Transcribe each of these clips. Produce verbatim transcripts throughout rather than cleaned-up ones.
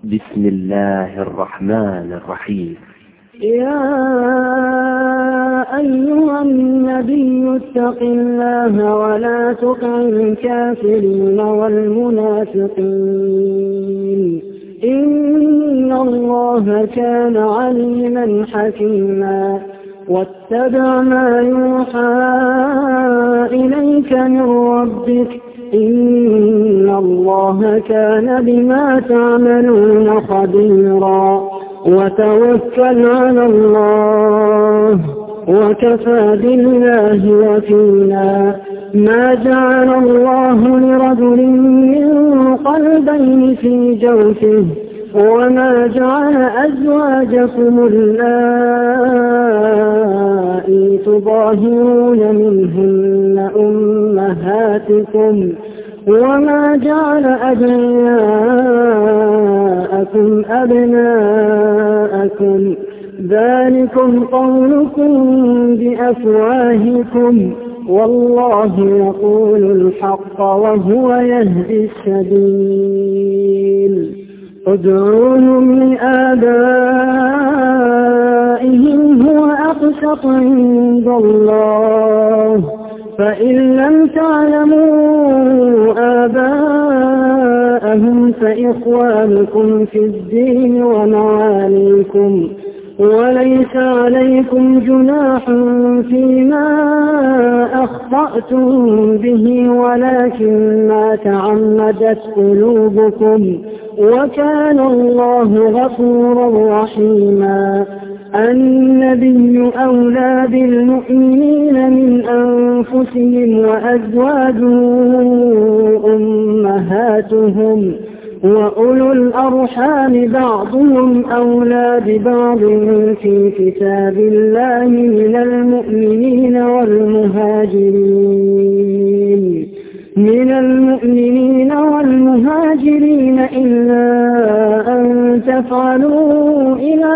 بسم الله الرحمن الرحيم. يا أيها النبي اتق الله ولا تطع الكافرين والمنافقين إن الله كان عليما حكيما. واتبع ما يوحى إليك من ربك إن الله كان بما تعملون خبيرا. وتوكل على الله وكفى بالله وكيلا. ما جعل الله لرجل من قلبين في جوفه وما جعل أزواجكم اللائي تظاهرون منهن أمهاتكم وما جعل أدعياءكم أبناءكم ذلكم قولكم بأفواهكم والله يقول الحق وهو يهدي السبيل. ادعوهم لآبائهم هو أقسط عند الله فإن لم تعلموا آباءهم فإخوانكم في الدين ومواليكم وليس عليكم جناح فيما أخطأتم به ولكن ما تعمدت قلوبكم وكان الله غفورا رحيما. النبي أولى بالمؤمنين من أنفسهم وأزواجه أمهاتهم وأولو الأرحام بعضهم أولى ببعض في كتاب الله من المؤمنين والمهاجرين من المؤمنين والمهاجرين إلا أن تفعلوا إلى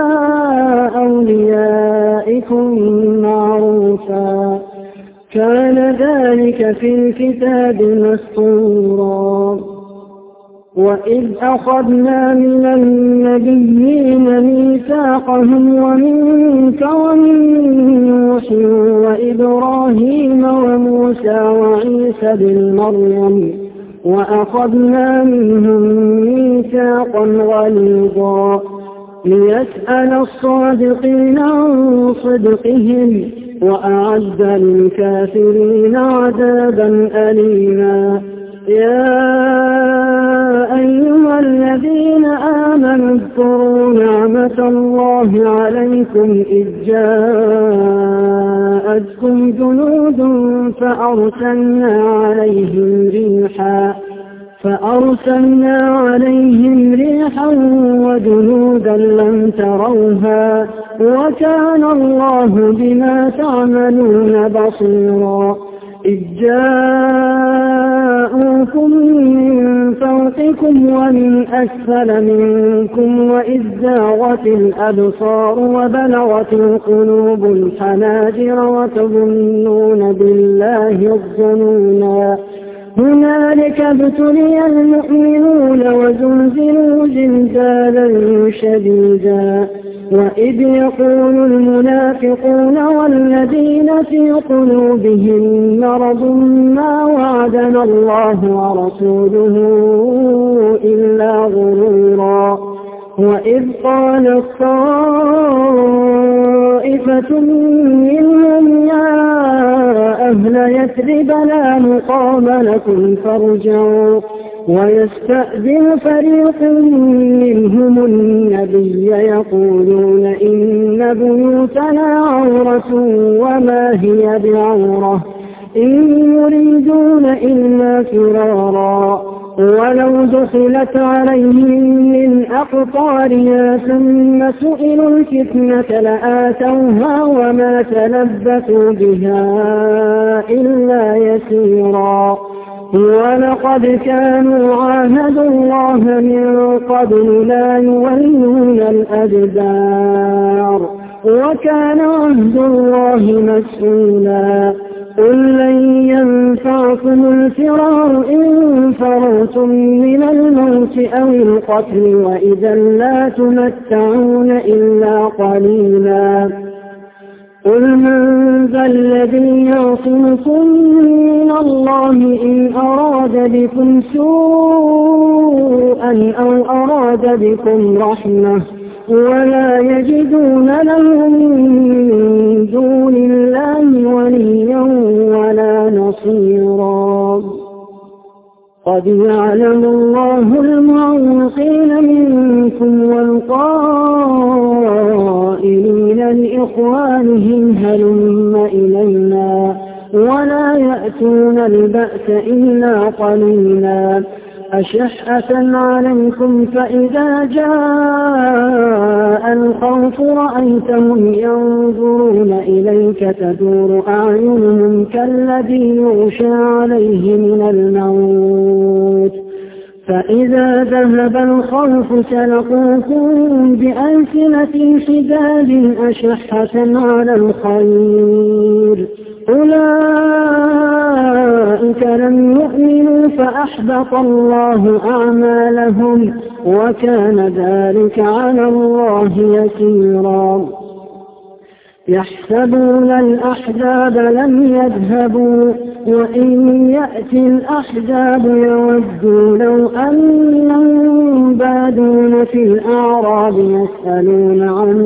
أوليائكم معروفا كان ذلك في الكتاب مسطورا. وإذ أخذنا من النبيين ميثاقهم ومنك ومن نوح وإبراهيم وموسى وعيسى بن مريم وأخذنا منهم ميثاقا غليظا ليسأل الصادقين عن صدقهم وأعد للكافرين عذابا أليما. يا أيها الذين آمنوا اذكروا نعمة الله عليكم إذ جاءتكم جنود فأرسلنا عليهم ريحا فأرسلنا عليهم ريحا وجنودا لم تروها وكان الله بما تعملون بصيرا. إذ جاءوكم من فوقكم ومن أسفل منكم وإذ زاغت الأبصار وبلغت القلوب الحناجر وتظنون بالله الظنونا. هنالك ابتلي المؤمنون وزلزلوا زلزالا شديدا. وإذ يقول المنافقون والذين في قلوبهم مرض ما وعدنا الله ورسوله إلا غرورا. وإذ قالت طائفة منهم يا أهل يثرب لا مقام لكم فارجعوا ويستأذن فريق منهم النبي يقولون إن بيوتنا عورة وما هي بعورة إن يريدون إلا فرارا ولو دخلت عليهم من أقطارها ثم سئلوا الفتنة لآتوها وما تلبثوا بها إلا يسيرا. ولقد كانوا عاهدوا الله من قبل لا يولون الأدبار وكان عهد الله مسؤولا. قل لن ينفعكم الفرار إن فررتم من الموت أو القتل وإذا لا تمتعون إلا قليلا قل من ذا الذي يعصمكم من الله إن أراد بكم سوءا أو أراد بكم رحمة ولا يجدون لهم من دون الله وليا ولا نصيرا قد يعلم الله المعوقين منكم والقائلين لإخوانهم هلم إلينا ولا يأتون البأس إلا قليلا أشحة عليكم فإذا جاء الخوف رأيتهم ينظرون إليك تدور أعينهم كالذي يغشى عليه من الموت فإذا ذهب الخوف سلقوكم بألسنة حداد أشحة على الخير أولئك لم يؤمنوا فأحبط الله أعمالهم وكان ذلك على الله يسيرا يحسبون الأحزاب لم يذهبوا وإن يأتي الأحزاب يودوا لو أنهم بادون في الأعراب يسألون عن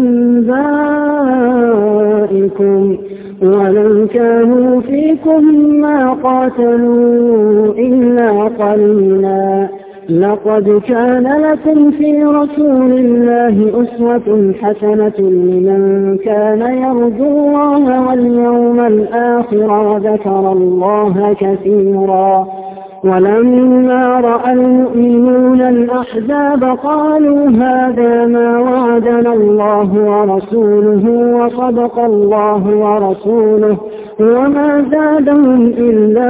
أنبائكم ولو كانوا فيكم ما قاتلوا إلا قليلا لقد كان لكم في رسول الله أسوة حسنة لمن كان يرجو الله واليوم الآخر وذكر الله كثيرا ولما رأى المؤمنون الأحزاب قالوا هذا ما وعدنا الله ورسوله وصدق الله ورسوله وما زادهم إلا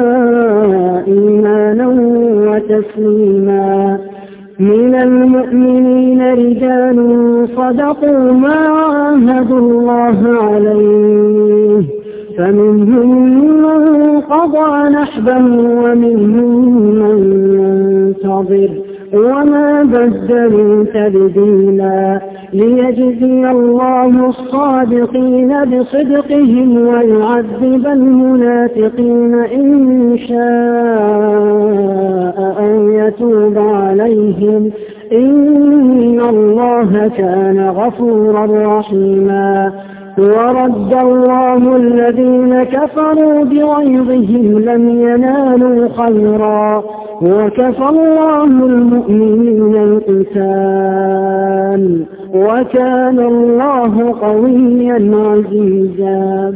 إيمانا وتسليما من المؤمنين رجال صدقوا ما عاهدوا الله عليه فمنهم من قضى نحبه ومنهم من ينتظر وما بدلوا تبديلا ليجزي الله الصادقين بصدقهم ويعذب المنافقين إن شاء أن يتوب عليهم إن الله كان غفورا رحيما ورد الله الذين كفروا بغيظهم لم ينالوا خيرا وكفى الله المؤمنين القتال وكان الله قويا عزيزا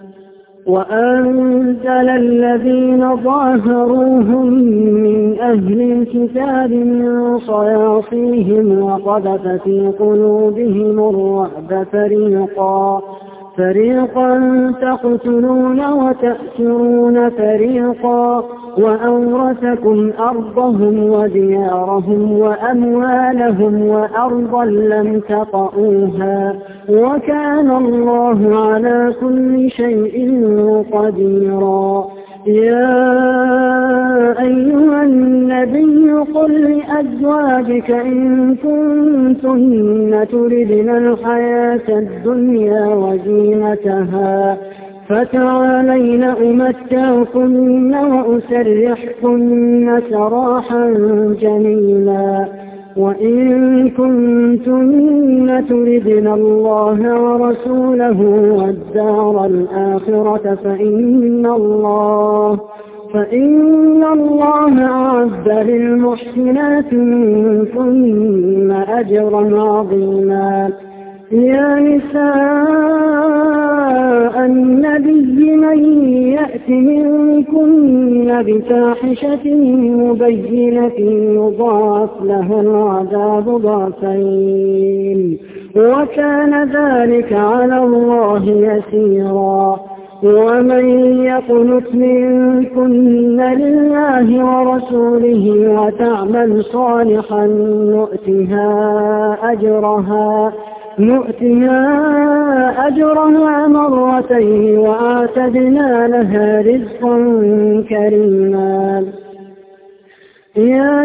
وأنزل الذين ظاهروهم من أهل الكتاب من صياصيهم وقذف في قلوبهم الرعب فريقا فريقا تقتلون وتأسرون فريقا وأورثكم أرضهم وديارهم وأموالهم وأرضا لم تطئوها وكان الله على كل شيء قديرا يا أيها النبي قل لأزواجك إن كنتن تردن الحياة الدنيا وزينتها فتعالين أمتعكن وأسرحكن سراحا جميلا وإن كنتن تردن الله ورسوله والدار الآخرة فإن الله فإن الله أعد للمحسنات منكن أجرا عظيما يا نساء النبي من يأت منكن بفاحشة مبينة يضاعف له العذاب ضعفين وكان ذلك على الله يسيرا ومن يقنت منكن لله ورسوله وتعمل صالحا نؤتها أجرها نؤتها أجرها مرتين وأعتدنا لها رزقا كريما. يا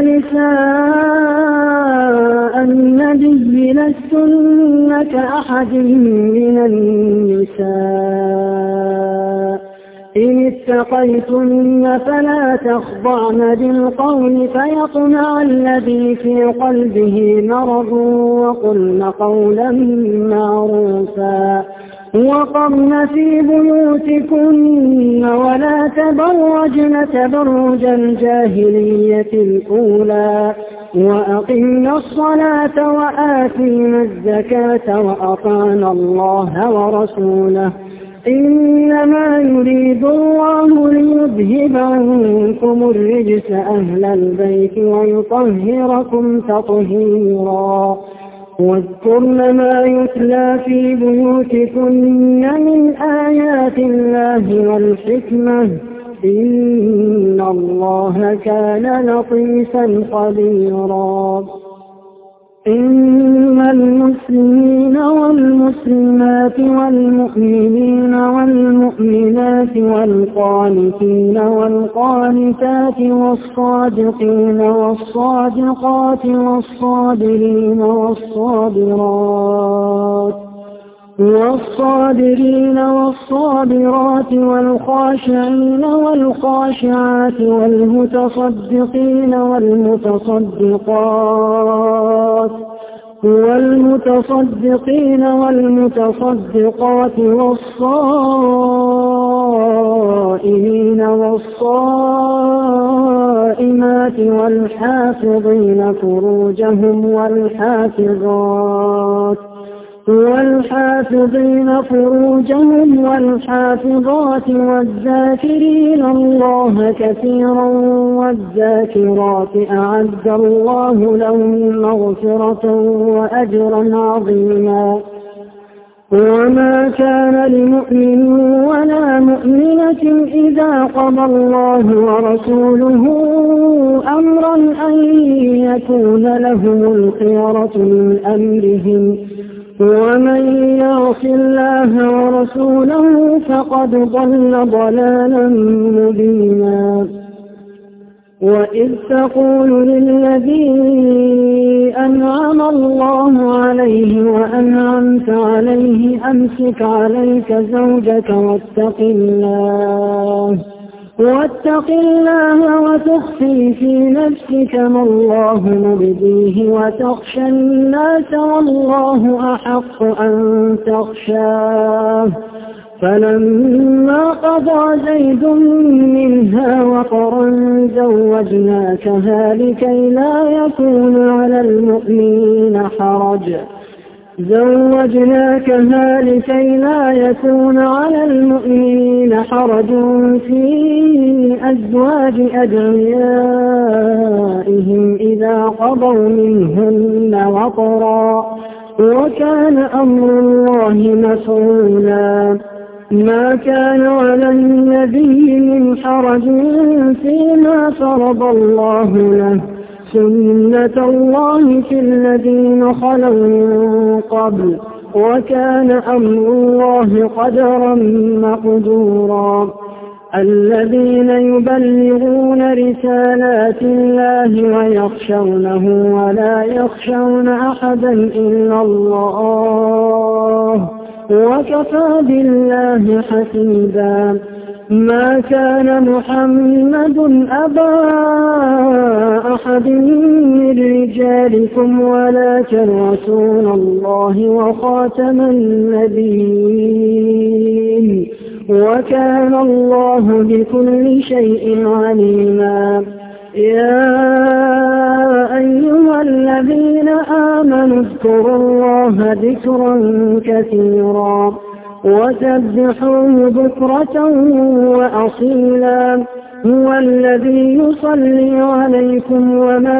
نساء النبي لستن كأحد من النساء إن اتقيتن فلا تخضعن بالقول فيطمع الذي في قلبه مرض وقلن قولا معروفا وقرن في بيوتكن ولا تبرجن تبرج الجاهلية الأولى وأقمنا الصلاة وآتينا الزكاة وأطعنا الله ورسوله إنما يريد الله ليذهب عنكم الرجس أهل البيت ويطهركم تطهيرا. واذكرن ما يتلى في بيوتكن من آيات الله والحكمة إن الله كان لطيفا خبيرا. إن المسلمين والمسلمات والمؤمنين والمؤمنات والقانتين والقانتات والصادقين والصادقات والصابرين والصابرات والصابرين والصابرات والخاشعين والخاشعات والمتصدقين والمتصدقات والمتصدقين والمتصدقات والصائمين والصائمات والحافظين فروجهم والحافظات والحافظين فروجهم والحافظات والذاكرين الله كثيرا والذاكرات أعد الله لهم مغفرة وأجرا عظيما. وما كان لمؤمن ولا مؤمنة إذا قضى الله ورسوله أمرا أن يكون لهم الخيرة من أمرهم ومن يعص الله ورسوله فقد ضل ضلالا مبينا. وإذ تقول للذي أنعم الله عليه وأنعمت عليه أمسك عليك زوجك واتق الله واتق الله وتخفي في نفسك ما الله مبديه وتخشى الناس والله أحق أن تخشاه. فلما قضى زيد منها وطرا زوجناكها لكي لا يكون على المؤمنين حرج زوجناكها لكي لا يكون على المؤمنين حرج في أزواج أدعيائهم إذا قضوا منهن وطرا وكان أمر الله مفعولا. ما كان على النبي من حرج فيما فرض الله له سنة الله في الذين خلوا من قبل وكان أمر الله قدرا مقدورا. الذين يبلغون رسالات الله ويخشونه ولا يخشون أحدا إلا الله وكفى بالله حسيبا. ما كان محمد أبا أحد من رجالكم ولكن رسول الله وخاتم النبيين وكان الله بكل شيء عليما. يا أيها الذين آمنوا اذكروا الله ذكرا كثيرا وسبحوه بكرة وأصيلا. هو الذي يصلي عليكم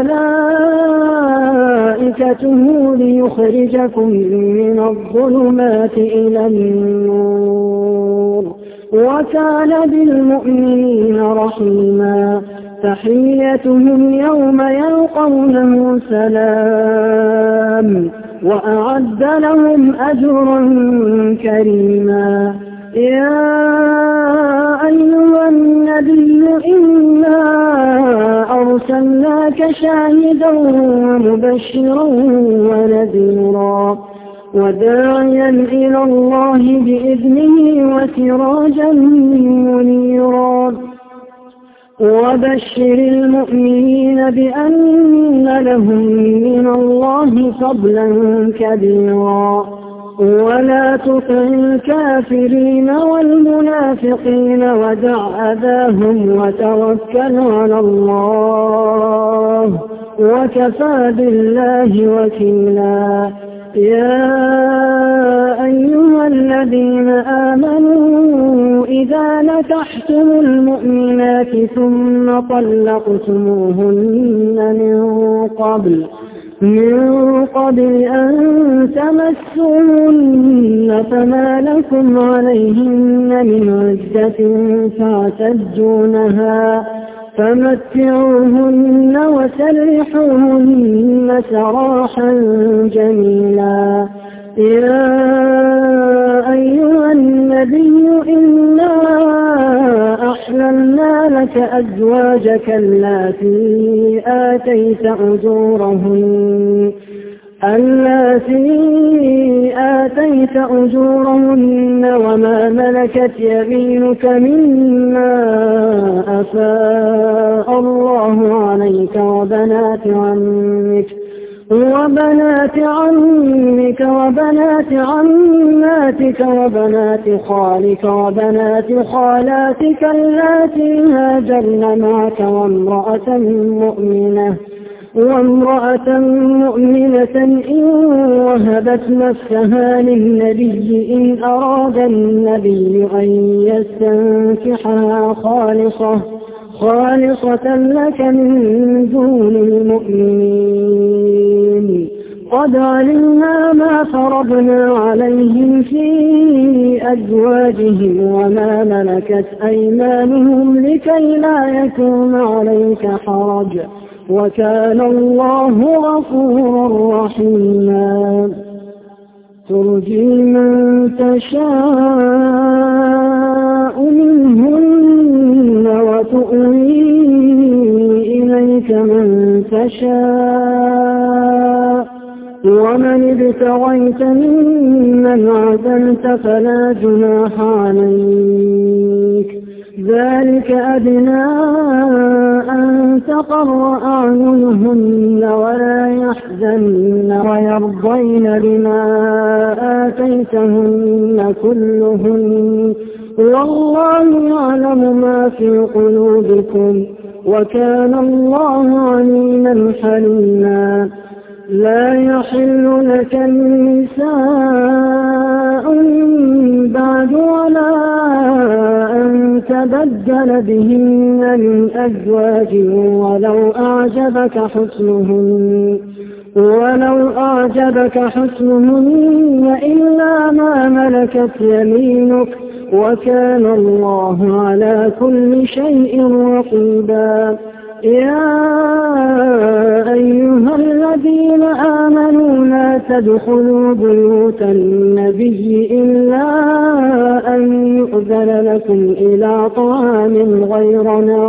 وملائكته ليخرجكم من الظلمات إلى النور وكان بالمؤمنين رحيما. تحيتهم يوم يلقونه سلام وأعد لهم أجرا كريما. يا أيها النبي إنا أرسلناك شاهدا ومبشرا ونذيرا وداعيا إلى الله بإذنه وسراجا منيرا وبشر المؤمنين بأن لهم من الله فضلا كبيرا ولا تطع الكافرين والمنافقين ودع أذاهم وتوكل على الله وكفى بالله وكيلا. يا أيها الذين آمنوا إذا نكحتم المؤمنات ثم طلقتموهن من قبل من قبل أن تمسوهن فما لكم عليهن من عدة تعتدونها فمتعوهن وسرحوهن سراحا جميلا. يا أيها النبي إنا أحللنا لك أزواجك اللاتي آتيت أجورهن اللاتي آتيت أجورهن وما ملكت يمينك مما أفاء الله عليك وبنات عمك وبنات عمك وبنات عماتك وبنات خالك وبنات خالاتك اللاتي هاجرن معك وامرأة مؤمنة وامرأة مؤمنة إن وهبت نفسها للنبي إن أراد النبي أن يستنكحها خالصة خالصة لك من دون المؤمنين. قد علمنا ما فرضنا عليهم في أزواجهم وما ملكت أيمانهم لكي لا يكون عليك حرج وكان الله غفورا رحيما. ترجي من تشاء منهن وتؤوي إليك من تشاء ومن ابتغيت ممن عزلت فلا جناح عليك ذلك أدنى أن تقر أعينهن ولا يحزن ويرضين بما آتيتهن كلهن والله يعلم ما في قلوبكم وكان الله عليما حليما. لا يحل لك النساء بعد ولا أن تبدل بهن من أزواج ولو أعجبك حسنهن ولو أعجبك حسنهن إلا ما ملكت يمينك وكان الله على كل شيء رقيبا. يا أيها الذين آمنوا لا تدخلوا بيوت النبي إلا أن يؤذن لكم إلى طعام غير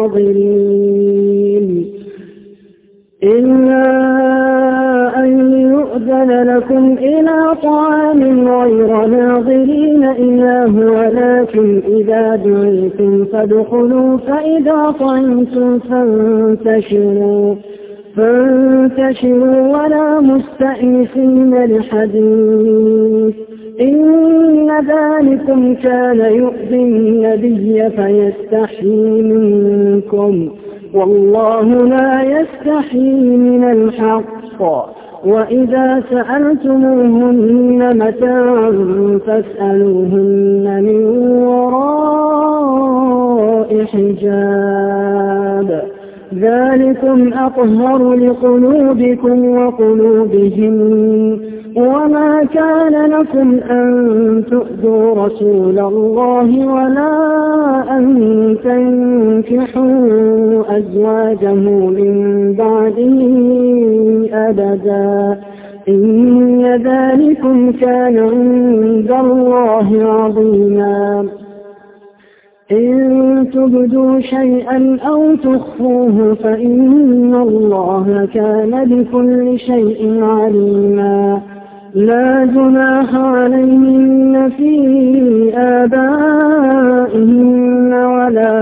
ناظرين إلا أن يؤذن لكم إلى طعام غير ناظرين إناه ولكن إذا دعيتم فادخلوا فإذا طعمتم فانتشروا فانتشروا ولا مستأنسين لحديث إن ذلكم كان يؤذي النبي فيستحيي منكم والله لا يستحيي من الحق. وإذا سألتموهن متاعا فاسألوهن من وراء حجاب ذلكم أطهر لقلوبكم وقلوبهم. وما كان لكم أن تؤذوا رسول الله ولا أن تنكحوا أزواجه من بعده أبدا إن ذلكم كان عند الله عظيما إن تبدوا شيئا أو تخفوه فإن الله كان بكل شيء عليما لا جناح عليهن في آبائهن ولا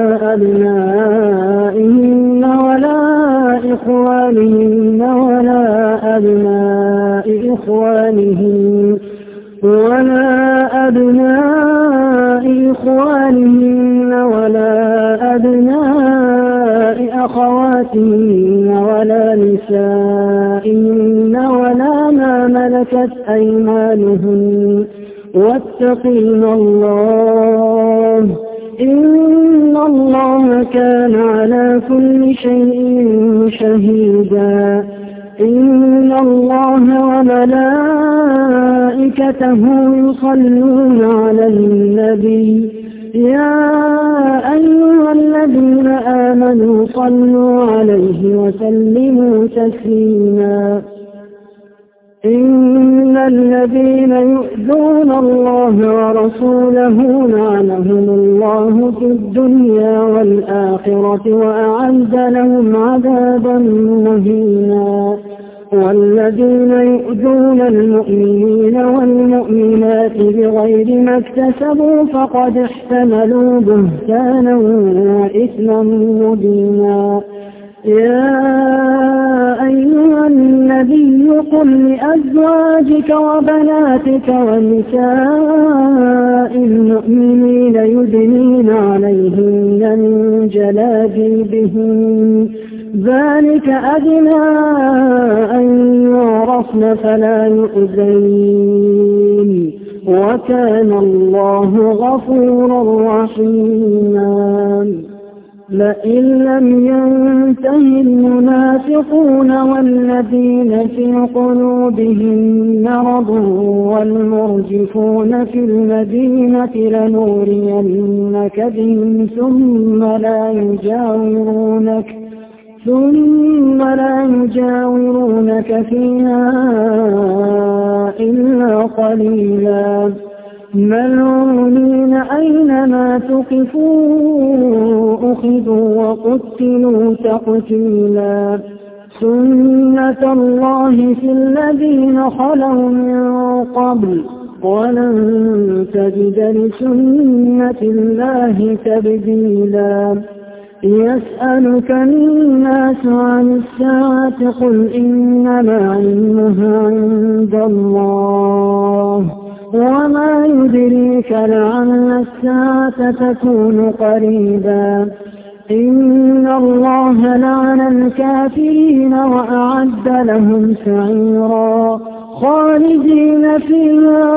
أبنائهن ولا إخوانهن ولا أبناء إخوانهن ولا أبناء إخوانهن ولا أبناء أخواتهن ولا نسائهن ولا ما ملكت أيمانهن واتقين الله إن الله كان على كل شيء شهيدا إن الله وملائكته يصلون على النبي يا أيها الذين آمنوا صلوا عليه وسلموا تسليما إن الذين يؤذون الله ورسوله لعنهم الله في الدنيا والآخرة وأعد لهم عذابا مهينا والذين يؤذون المؤمنين والمؤمنات بغير ما اكتسبوا فقد احتملوا بهتانا وإثما مبينا يا أيها النبي قل لأزواجك وبناتك ونساء المؤمنين يدنين عليهن من جلابيبهن ذلك أدنى أن يعرفن فلا يؤذين وكان الله غفورا رحيما لئن لم ينته المنافقون والذين في قلوبهم مرض والمرجفون في المدينة لنورينك بهم ثم لا يجاورونك ثم لا يجاورونك فيها إلا قليلا ملعونين أينما تقفوا أخذوا وقتلوا تقتيلا سنة الله في الذين خلوا من قبل ولن تجد لسنة الله تبديلا يسألك الناس عن الساعة قل إنما علمها عند الله وما يدريك لعل الساعة تكون قريبا إن الله لعن الكافرين وأعد لهم سعيرا خالدين فيها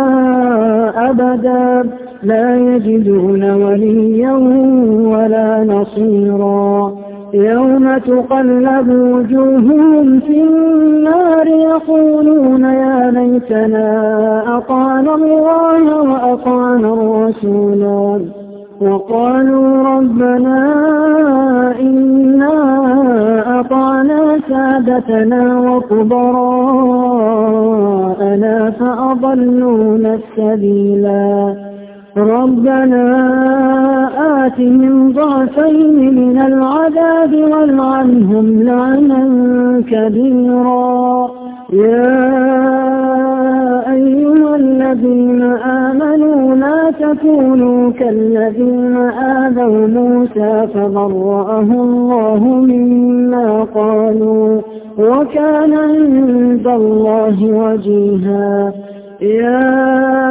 أبدا لا يجدون وليا ولا نصيرا يوم تقلب وجوههم في النار يقولون يا ليتنا أطعنا الله وأطعنا الرسولا وقالوا ربنا إنا أطعنا سادتنا وكبراءنا فأضلونا السبيلا ربنا آتهم ضعفين من العذاب والعنهم لعنا كبيرا يا أيها الذين آمنوا لا تكونوا كالذين آذوا موسى فبرأه الله مما قالوا وكان عند الله وجيها يا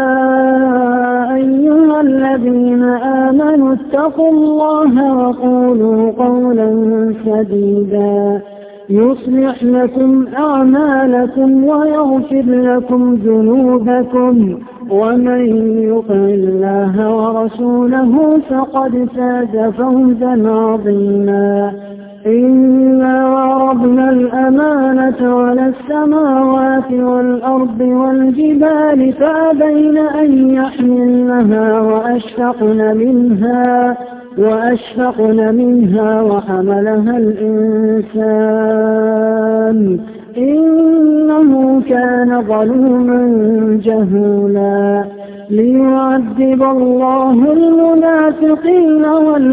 أيها الذين آمنوا اتقوا الله وقولوا قولا سديدا يصلح لكم أعمالكم ويغفر لكم ذنوبكم ومن يطع الله ورسوله فقد فاز فوزا عظيما إنا عرضنا الأمانة على السماوات والأرض والجبال فأبين أن يحملنها وأشفقن منها وأشفقن منها وحملها الإنسان إنه كان ظلوما جهولا ليعذب الله المنافقين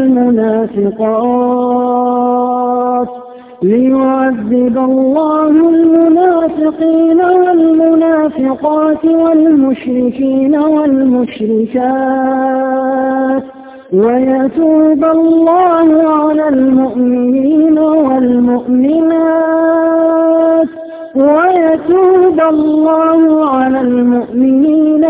والمنافقات ليعذب الله المنافقين والمنافقات والمشركين والمشركات ويتوب الله على المؤمنين والمؤمنات ويتوب الله على المؤمنين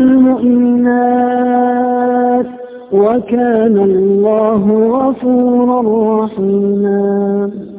والمؤمنات وكان الله غفورا رحيما.